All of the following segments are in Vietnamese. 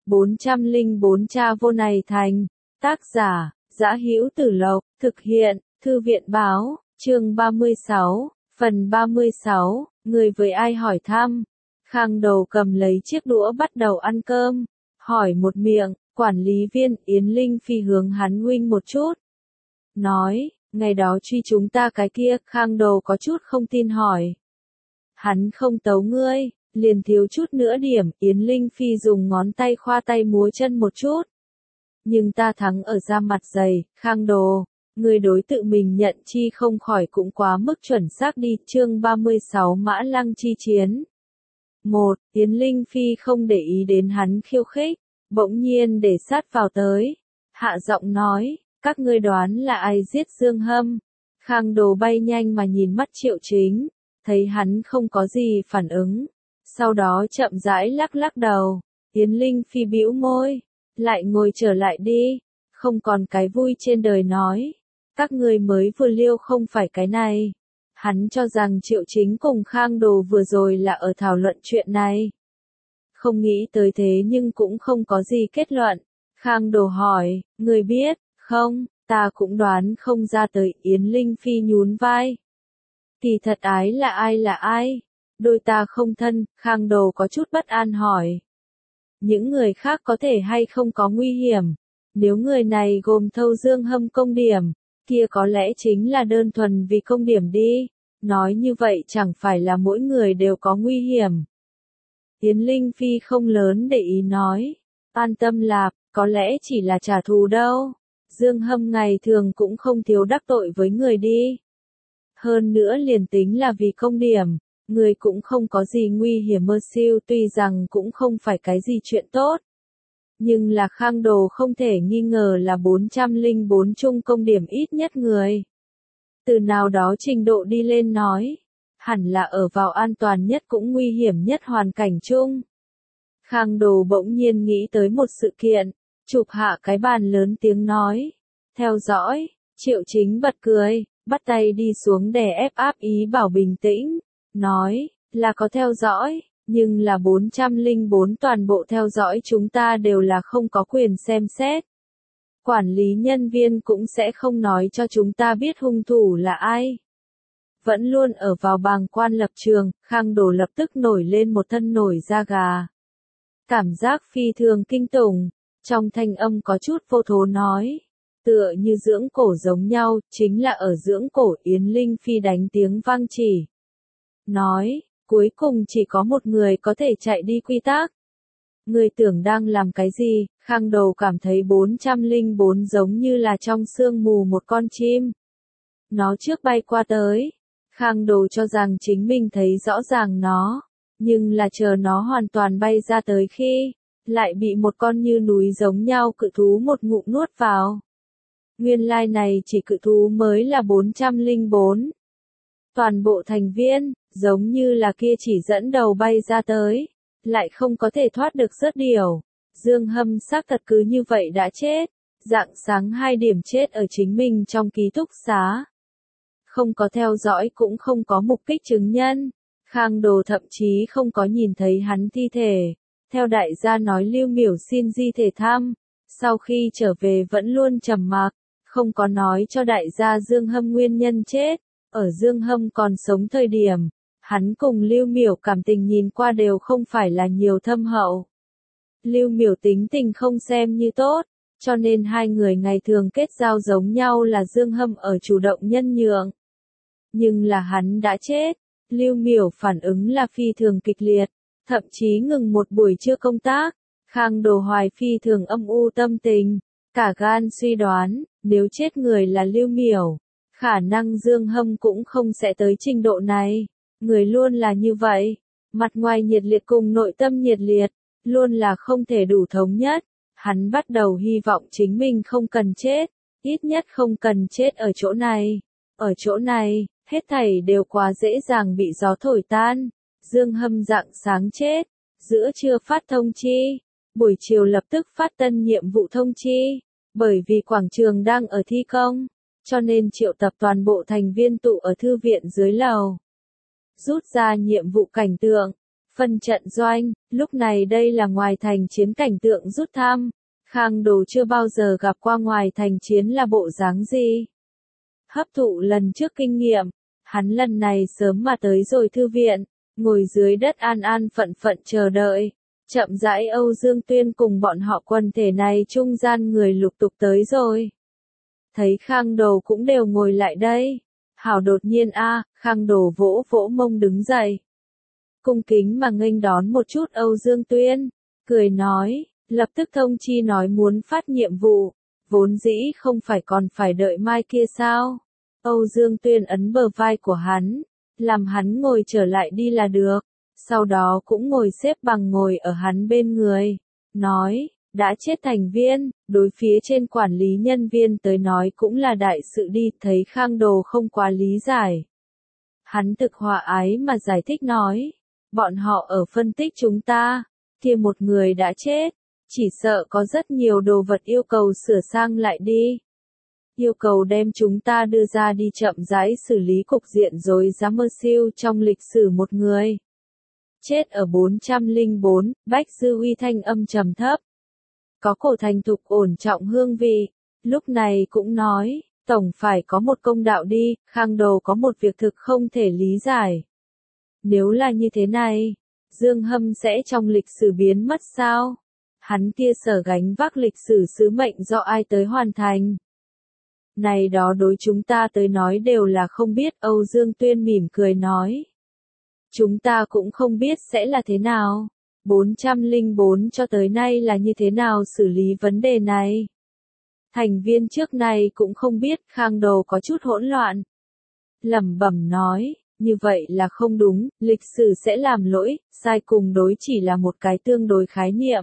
404 Cha vô này thành. Tác giả, Dã Hữu Tử Lộc, thực hiện, Thư viện Báo, chương 36, phần 36, người với ai hỏi thăm. Khang Đầu cầm lấy chiếc đũa bắt đầu ăn cơm, hỏi một miệng, quản lý viên Yến Linh Phi hướng hắn huynh một chút. Nói, ngày đó truy chúng ta cái kia, Khang Đầu có chút không tin hỏi. Hắn không tấu ngươi, liền thiếu chút nữa điểm, Yến Linh Phi dùng ngón tay khoa tay múa chân một chút. Nhưng ta thắng ở ra mặt dày, Khang Đồ, người đối tự mình nhận chi không khỏi cũng quá mức chuẩn xác đi, chương 36 Mã Lăng chi chiến. 1. Yến Linh Phi không để ý đến hắn khiêu khích, bỗng nhiên để sát vào tới. Hạ giọng nói, các ngươi đoán là ai giết Dương Hâm. Khang Đồ bay nhanh mà nhìn mắt Triệu Chính, thấy hắn không có gì phản ứng. Sau đó chậm rãi lắc lắc đầu, Yến Linh Phi bĩu môi, lại ngồi trở lại đi, không còn cái vui trên đời nói. Các ngươi mới vừa liêu không phải cái này. Hắn cho rằng Triệu Chính cùng Khang Đồ vừa rồi là ở thảo luận chuyện này. Không nghĩ tới thế nhưng cũng không có gì kết luận. Khang Đồ hỏi, người biết, không, ta cũng đoán không ra tới. Yến Linh Phi nhún vai. Kỳ thật ái là ai? Đôi ta không thân, Khang Đồ có chút bất an hỏi. Những người khác có thể hay không có nguy hiểm. Nếu người này gồm thâu Dương Hâm công điểm, kia có lẽ chính là đơn thuần vì công điểm đi. Nói như vậy chẳng phải là mỗi người đều có nguy hiểm. Yến Linh Phi không lớn để ý nói. An tâm lạp, có lẽ chỉ là trả thù đâu. Dương Hâm ngày thường cũng không thiếu đắc tội với người đi. Hơn nữa liền tính là vì công điểm, người cũng không có gì nguy hiểm mơ siêu, tuy rằng cũng không phải cái gì chuyện tốt. Nhưng là Khang Đồ không thể nghi ngờ là 404 chung công điểm ít nhất người. Từ nào đó trình độ đi lên nói, hẳn là ở vào an toàn nhất cũng nguy hiểm nhất hoàn cảnh chung. Khang Đồ bỗng nhiên nghĩ tới một sự kiện, chụp hạ cái bàn lớn tiếng nói, theo dõi. Triệu Chính bật cười, bắt tay đi xuống đè ép áp ý bảo bình tĩnh, nói, là có theo dõi, nhưng là 404 toàn bộ theo dõi chúng ta đều là không có quyền xem xét. Quản lý nhân viên cũng sẽ không nói cho chúng ta biết hung thủ là ai. Vẫn luôn ở vào bàng quan lập trường, Khang Đồ lập tức nổi lên một thân nổi da gà. Cảm giác phi thường kinh tủng, trong thanh âm có chút vô thố nói. Tựa như dưỡng cổ giống nhau, chính là ở dưỡng cổ. Yến Linh Phi đánh tiếng vang chỉ. Nói, cuối cùng chỉ có một người có thể chạy đi quy tắc. Người tưởng đang làm cái gì? Khang Đầu cảm thấy 404 giống như là trong sương mù một con chim. Nó trước bay qua tới. Khang Đầu cho rằng chính mình thấy rõ ràng nó. Nhưng là chờ nó hoàn toàn bay ra tới khi, lại bị một con như núi giống nhau cự thú một ngụm nuốt vào. Nguyên lai này chỉ cự thú mới là 404. Toàn bộ thành viên, giống như là kia chỉ dẫn đầu bay ra tới, lại không có thể thoát được rớt điều. Dương Hâm xác thật cứ như vậy đã chết, rạng sáng 2 điểm chết ở chính mình trong ký túc xá. Không có theo dõi cũng không có mục kích chứng nhân. Khang Đồ thậm chí không có nhìn thấy hắn thi thể. Theo đại gia nói Lưu Miểu xin di thể thăm, sau khi trở về vẫn luôn trầm mặc, không có nói cho đại gia Dương Hâm nguyên nhân chết. Ở Dương Hâm còn sống thời điểm, hắn cùng Lưu Miểu cảm tình nhìn qua đều không phải là nhiều thâm hậu. Lưu Miểu tính tình không xem như tốt, cho nên hai người ngày thường kết giao giống nhau là Dương Hâm ở chủ động nhân nhượng. Nhưng là hắn đã chết, Lưu Miểu phản ứng là phi thường kịch liệt, thậm chí ngừng một buổi trưa công tác. Khang Đồ hoài phi thường âm u tâm tình, cả gan suy đoán, nếu chết người là Lưu Miểu, khả năng Dương Hâm cũng không sẽ tới trình độ này. Người luôn là như vậy, mặt ngoài nhiệt liệt cùng nội tâm nhiệt liệt, luôn là không thể đủ thống nhất. Hắn bắt đầu hy vọng chính mình không cần chết, ít nhất không cần chết ở chỗ này. Ở chỗ này, hết thảy đều quá dễ dàng bị gió thổi tan. Dương Hâm rạng sáng chết, giữa trưa phát thông chi, buổi chiều lập tức phát tân nhiệm vụ thông chi. Bởi vì quảng trường đang ở thi công, cho nên triệu tập toàn bộ thành viên tụ ở thư viện dưới lầu. Rút ra nhiệm vụ cảnh tượng, Phân trận doanh, lúc này đây là ngoài thành chiến cảnh tượng rút thăm. Khang Đồ chưa bao giờ gặp qua ngoài thành chiến là bộ dáng gì. Hấp thụ lần trước kinh nghiệm, hắn lần này sớm mà tới rồi thư viện, ngồi dưới đất an an phận phận chờ đợi. Chậm rãi Âu Dương Tuyên cùng bọn họ quần thể này trung gian người lục tục tới rồi. Thấy Khang Đồ cũng đều ngồi lại đây. Hảo đột nhiên Khang Đồ vỗ vỗ mông đứng dậy. Cung kính mà nghênh đón một chút Âu Dương Tuyên, cười nói, lập tức thông chi nói muốn phát nhiệm vụ, vốn dĩ không phải còn phải đợi mai kia sao. Âu Dương Tuyên ấn bờ vai của hắn, làm hắn ngồi trở lại đi là được, sau đó cũng ngồi xếp bằng ngồi ở hắn bên người, nói, đã chết thành viên, đối phía trên quản lý nhân viên tới nói cũng là đại sự đi, thấy Khang Đồ không quá lý giải. Hắn thực hòa ái mà giải thích nói, bọn họ ở phân tích chúng ta, kia một người đã chết, chỉ sợ có rất nhiều đồ vật yêu cầu sửa sang lại đi. Yêu cầu đem chúng ta đưa ra đi chậm rãi xử lý cục diện rồi giá mơ siêu trong lịch sử một người. Chết ở 404, Bách Dư Uy thanh âm trầm thấp. Có cổ thành thục ổn trọng hương vị, lúc này cũng nói, tổng phải có một công đạo đi, Khang Đồ có một việc thực không thể lý giải. Nếu là như thế này, Dương Hâm sẽ trong lịch sử biến mất sao? Hắn kia sở gánh vác lịch sử sứ mệnh do ai tới hoàn thành? Này đó đối chúng ta tới nói đều là không biết, Âu Dương Tuyên mỉm cười nói. Chúng ta cũng không biết sẽ là thế nào. 404 cho tới nay là như thế nào xử lý vấn đề này. Thành viên trước này cũng không biết, Khang Đồ có chút hỗn loạn. Lẩm bẩm nói, như vậy là không đúng, lịch sử sẽ làm lỗi, sai cùng đối chỉ là một cái tương đối khái niệm.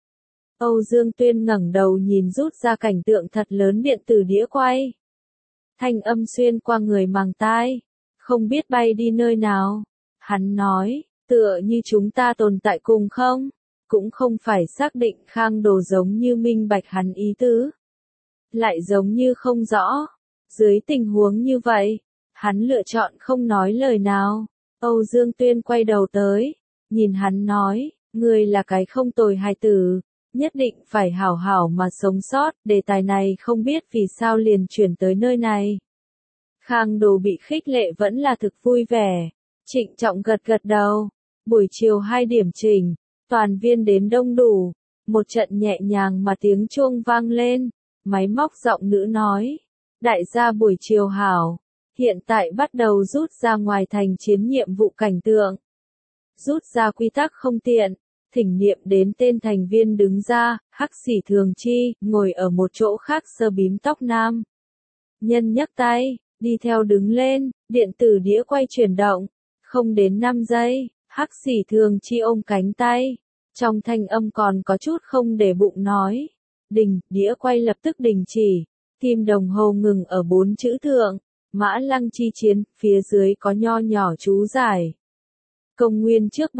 Âu Dương Tuyên ngẩng đầu nhìn rút ra cảnh tượng thật lớn điện tử đĩa quay. Thanh âm xuyên qua người màng tai, không biết bay đi nơi nào. Hắn nói, tựa như chúng ta tồn tại cùng không? Cũng không phải xác định. Khang Đồ giống như minh bạch hắn ý tứ. Lại giống như không rõ. Dưới tình huống như vậy, hắn lựa chọn không nói lời nào. Âu Dương Tuyên quay đầu tới, nhìn hắn nói, ngươi là cái không tồi hài tử, nhất định phải hảo hảo mà sống sót, đề tài này không biết vì sao liền chuyển tới nơi này. Khang Đồ bị khích lệ vẫn là thực vui vẻ, trịnh trọng gật gật đầu, buổi chiều 2 điểm chỉnh, toàn viên đến đông đủ, một trận nhẹ nhàng mà tiếng chuông vang lên, máy móc giọng nữ nói, đại gia buổi chiều hảo, hiện tại bắt đầu rút ra ngoài thành chiến nhiệm vụ cảnh tượng. Rút ra quy tắc không tiện, thỉnh niệm đến tên thành viên đứng ra, Hắc Xỉ Thường Chi, ngồi ở một chỗ khác sơ bím tóc nam. Nhân nhấc tay, đi theo đứng lên, điện tử đĩa quay chuyển động, không đến 5 giây, Hắc Xỉ Thường Chi ôm cánh tay, trong thanh âm còn có chút không để bụng nói. Đình, đĩa quay lập tức đình chỉ, kim đồng hồ ngừng ở 4 chữ thượng, Mã Lăng chi chiến, phía dưới có nho nhỏ chú giải. Công nguyên trước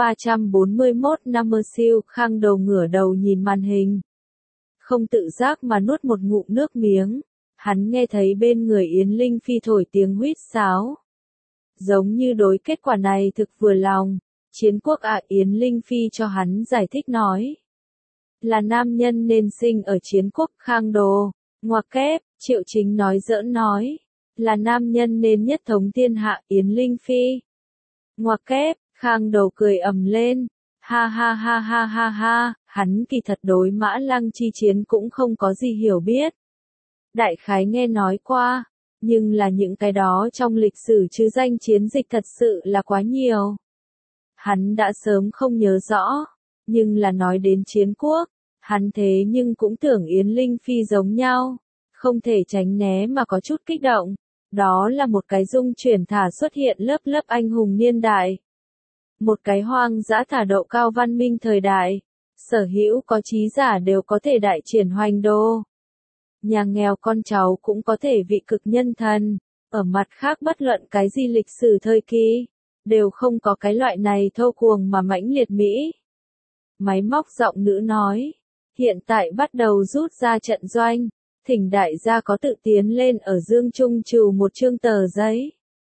341 năm mơ siêu, Khang Đầu ngửa đầu nhìn màn hình. Không tự giác mà nuốt một ngụm nước miếng, hắn nghe thấy bên người Yến Linh Phi thổi tiếng huýt sáo. Giống như đối kết quả này thực vừa lòng, chiến quốc Yến Linh Phi cho hắn giải thích nói. Là nam nhân nên sinh ở chiến quốc. Khang Đồ, ngoặc kép, Triệu Chính nói giỡn nói. Là nam nhân nên nhất thống thiên hạ. Yến Linh Phi, ngoặc kép, Khang Đầu cười ầm lên. Ha ha ha ha ha ha, hắn kỳ thật đối Mã Lăng chi chiến cũng không có gì hiểu biết. Đại khái nghe nói qua, nhưng là những cái đó trong lịch sử chứ danh chiến dịch thật sự là quá nhiều. Hắn đã sớm không nhớ rõ, nhưng là nói đến chiến quốc, hắn thế nhưng cũng tưởng Yến Linh Phi giống nhau, không thể tránh né mà có chút kích động. Đó là một cái dung chuyển thả xuất hiện lớp lớp anh hùng niên đại. Một cái hoang dã thả độ cao văn minh thời đại, sở hữu có trí giả đều có thể đại triển hoành đô. Nhà nghèo con cháu cũng có thể vị cực nhân thần, ở mặt khác bất luận cái gì lịch sử thời kỳ, đều không có cái loại này thô cuồng mà mãnh liệt Mỹ. Máy móc giọng nữ nói, hiện tại bắt đầu rút ra trận doanh, thỉnh đại gia có tự tiến lên ở Dương Trung trừ một chương tờ giấy.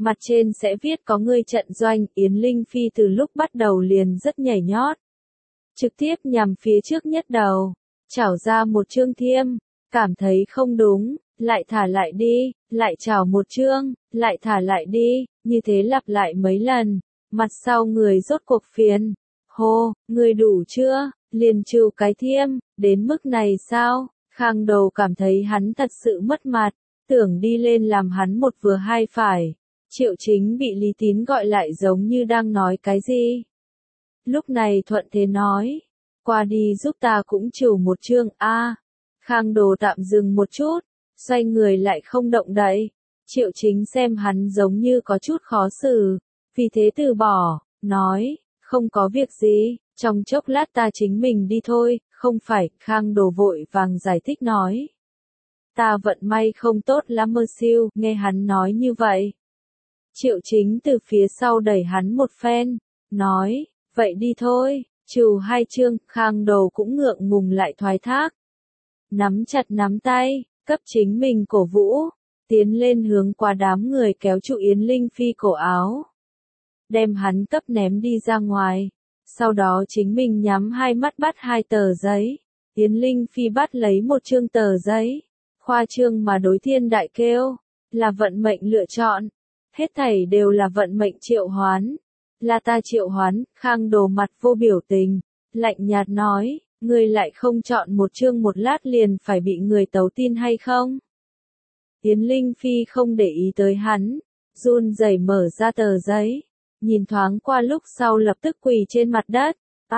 Mặt trên sẽ viết có ngươi trận doanh. Yến Linh Phi từ lúc bắt đầu liền rất nhảy nhót. Trực tiếp nhằm phía trước nhất đầu. Chảo ra một chương thiêm. Cảm thấy không đúng, lại thả lại đi, lại chảo một chương, lại thả lại đi, như thế lặp lại mấy lần. Mặt sau người rốt cuộc phiền. Hô, người đủ chưa? Liền trừ cái thiêm, đến mức này sao? Khang Đồ cảm thấy hắn thật sự mất mặt, tưởng đi lên làm hắn một vừa hai phải. Triệu Chính bị Lý Tín gọi lại giống như đang nói cái gì. Lúc này thuận thế nói, qua đi giúp ta cũng trừ một chương a. Khang Đồ tạm dừng một chút, xoay người lại không động đậy. Triệu Chính xem hắn giống như có chút khó xử, vì thế từ bỏ, nói, không có việc gì, trong chốc lát ta chính mình đi thôi, không phải. Khang Đồ vội vàng giải thích nói. Ta vận may không tốt lắm mơ siêu, nghe hắn nói như vậy. Triệu Chính từ phía sau đẩy hắn một phen, nói, vậy đi thôi, trừ hai chương. Khang Đồ cũng ngượng ngùng lại thoái thác. Nắm chặt nắm tay, cấp chính mình cổ vũ, tiến lên hướng qua đám người kéo trụ Yến Linh Phi cổ áo. Đem hắn cấp ném đi ra ngoài, sau đó chính mình nhắm hai mắt bắt hai tờ giấy. Yến Linh Phi bắt lấy một chương tờ giấy, khoa trương mà đối thiên đại kêu, là vận mệnh lựa chọn, hết thảy đều là vận mệnh triệu hoán, là ta triệu hoán. Khang Đồ mặt vô biểu tình, lạnh nhạt nói, ngươi lại không chọn một chương một lát liền phải bị người tấu tin hay không? Yến Linh Phi không để ý tới hắn, run rẩy mở ra tờ giấy, nhìn thoáng qua lúc sau lập tức quỳ trên mặt đất.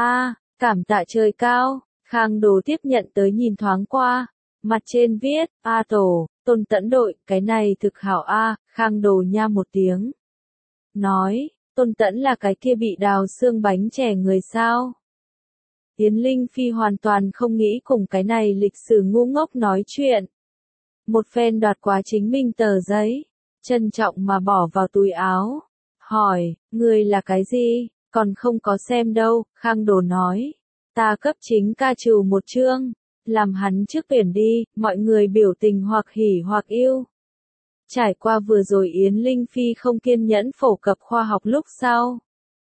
Cảm tạ trời cao. Khang Đồ tiếp nhận tới nhìn thoáng qua, mặt trên viết, tổ, Tôn Tẫn đội, cái này thực hảo a. Khang Đồ nha một tiếng, nói, Tôn Tẫn là cái kia bị đào xương bánh chè người sao? Yến Linh Phi hoàn toàn không nghĩ cùng cái này lịch sử ngu ngốc nói chuyện. Một phen đoạt quá chính mình tờ giấy, trân trọng mà bỏ vào túi áo. Hỏi, người là cái gì, còn không có xem đâu. Khang Đồ nói, ta cấp chính ca trừ một chương, làm hắn trước biển đi. Mọi người biểu tình hoặc hỉ hoặc yêu. Trải qua vừa rồi Yến Linh Phi không kiên nhẫn phổ cập khoa học lúc sau.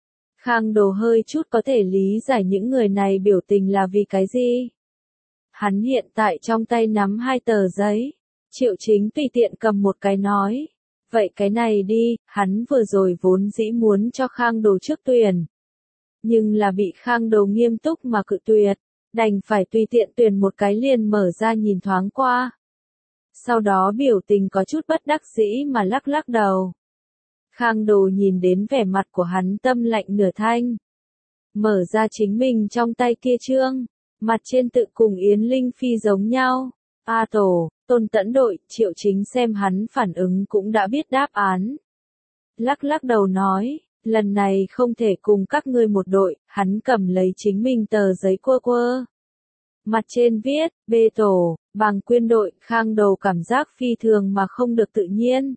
Khang Đồ hơi chút có thể lý giải những người này biểu tình là vì cái gì. Hắn hiện tại trong tay nắm hai tờ giấy. Triệu Chính tùy tiện cầm một cái nói, vậy cái này đi. Hắn vừa rồi vốn dĩ muốn cho Khang Đồ trước tuyển, nhưng là bị Khang Đồ nghiêm túc mà cự tuyệt, đành phải tùy tiện tuyển một cái liền mở ra nhìn thoáng qua. Sau đó biểu tình có chút bất đắc dĩ mà lắc lắc đầu. Khang Đồ nhìn đến vẻ mặt của hắn tâm lạnh nửa thanh. Mở ra chính mình trong tay kia chương, mặt trên tự cùng Yến Linh Phi giống nhau. Tổ, Tôn Tẫn đội. Triệu Chính xem hắn phản ứng cũng đã biết đáp án. Lắc lắc đầu nói, lần này không thể cùng các ngươi một đội. Hắn cầm lấy chính mình tờ giấy quơ quơ. Mặt trên viết, B tổ, Bàng Quyên đội. Khang Đồ cảm giác phi thường mà không được tự nhiên.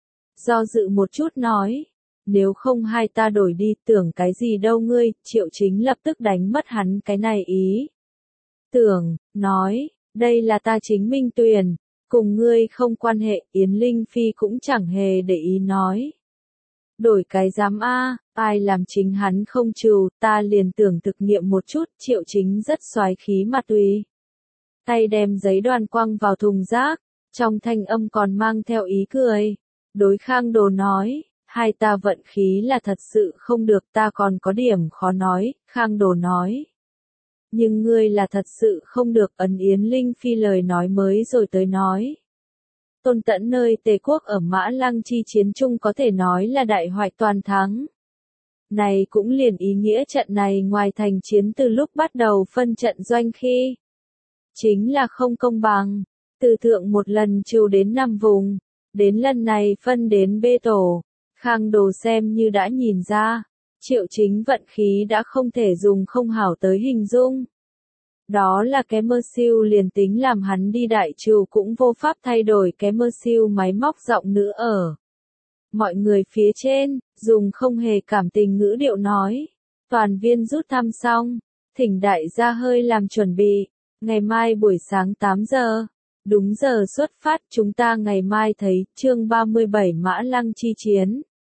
Do dự một chút nói, nếu không hai ta đổi đi. Tưởng cái gì đâu ngươi. Triệu Chính lập tức đánh mất hắn cái này ý. Tưởng, nói, đây là ta chính minh tuyển, cùng ngươi không quan hệ. Yến Linh Phi cũng chẳng hề để ý nói. Đổi cái dám a, ai làm chính hắn không trừ, ta liền tưởng thực nghiệm một chút. Triệu Chính rất soái khí mà tùy tay đem giấy đoàn quăng vào thùng rác, trong thanh âm còn mang theo ý cười. Đối Khang Đồ nói, hai ta vận khí là thật sự không được, ta còn có điểm khó nói. Khang Đồ nói, nhưng ngươi là thật sự không được. Ấn Yến Linh Phi lời nói mới rồi tới nói. Tôn Tẫn nơi Tề quốc ở Mã Lăng chi chiến chung có thể nói là đại hoạch toàn thắng. Này cũng liền ý nghĩa trận này ngoài thành chiến từ lúc bắt đầu phân trận doanh khi, chính là không công bằng. Từ thượng một lần trừ đến 5 vùng, đến lần này phân đến B tổ. Khang Đồ xem như đã nhìn ra, Triệu Chính vận khí đã không thể dùng không hảo tới hình dung. Đó là cái mơ siêu, liền tính làm hắn đi đại trừ cũng vô pháp thay đổi cái mơ siêu máy móc giọng nữ ở. Mọi người phía trên, dùng không hề cảm tình ngữ điệu nói. Toàn viên rút thăm xong, thỉnh đại gia hơi làm chuẩn bị. Ngày mai buổi sáng 8 giờ, đúng giờ xuất phát. Chúng ta ngày mai thấy chương 37 Mã Lăng chi chiến.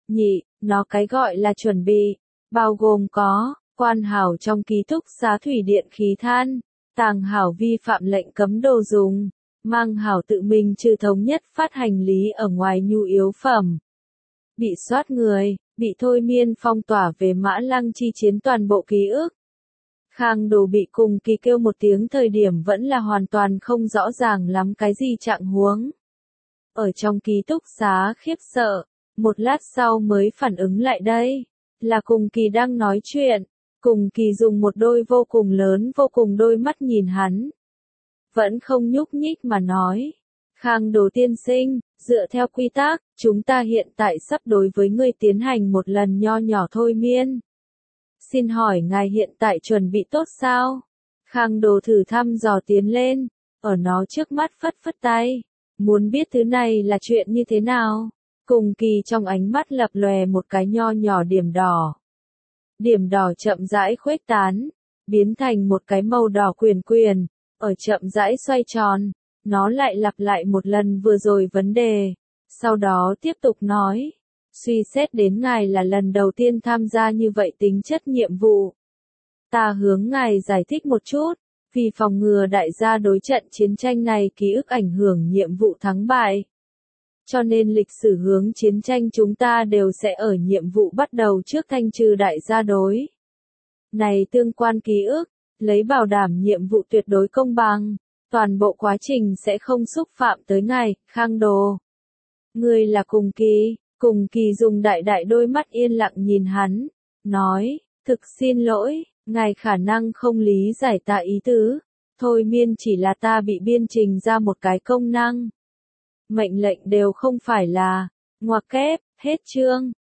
nhị, nó cái gọi là chuẩn bị, bao gồm có, quan hảo trong ký túc xá thủy điện khí than, tàng hảo vi phạm lệnh cấm đồ dùng, mang hảo tự mình trừ thống nhất phát hành lý ở ngoài nhu yếu phẩm. Bị soát người, bị thôi miên phong tỏa về Mã Lăng chi chiến toàn bộ ký ức. Khang Đồ bị cùng kỳ kêu một tiếng thời điểm vẫn là hoàn toàn không rõ ràng lắm cái gì trạng huống. Ở trong ký túc xá khiếp sợ, một lát sau mới phản ứng lại đây, là cùng kỳ đang nói chuyện, cùng kỳ dùng một đôi vô cùng lớn vô cùng đôi mắt nhìn hắn. Vẫn không nhúc nhích mà nói, Khang Đồ tiên sinh, dựa theo quy tắc, chúng ta hiện tại sắp đối với ngươi tiến hành một lần nho nhỏ thôi miên. Xin hỏi ngài hiện tại chuẩn bị tốt sao? Khang Đồ thử thăm dò tiến lên, ở nó trước mắt phất phất tay, muốn biết thứ này là chuyện như thế nào. Cùng kỳ trong ánh mắt lập lòe một cái nho nhỏ điểm đỏ. Điểm đỏ chậm rãi khuếch tán, biến thành một cái màu đỏ quyền quyền, ở chậm rãi xoay tròn. Nó lại lặp lại một lần vừa rồi vấn đề, sau đó tiếp tục nói. Suy xét đến ngài là lần đầu tiên tham gia như vậy tính chất nhiệm vụ. Ta hướng ngài giải thích một chút, vì phòng ngừa đại gia đối trận chiến tranh này ký ức ảnh hưởng nhiệm vụ thắng bại. Cho nên lịch sử hướng chiến tranh chúng ta đều sẽ ở nhiệm vụ bắt đầu trước thanh trừ đại gia đối. Này tương quan ký ức, lấy bảo đảm nhiệm vụ tuyệt đối công bằng, toàn bộ quá trình sẽ không xúc phạm tới ngài, Khang Đồ. Ngươi là Cùng kỳ dùng đại đại đôi mắt yên lặng nhìn hắn, nói, thực xin lỗi, ngài khả năng không lý giải ta ý tứ, thôi miên chỉ là ta bị biên trình ra một cái công năng. Mệnh lệnh đều không phải là, ngoặc kép, hết chương.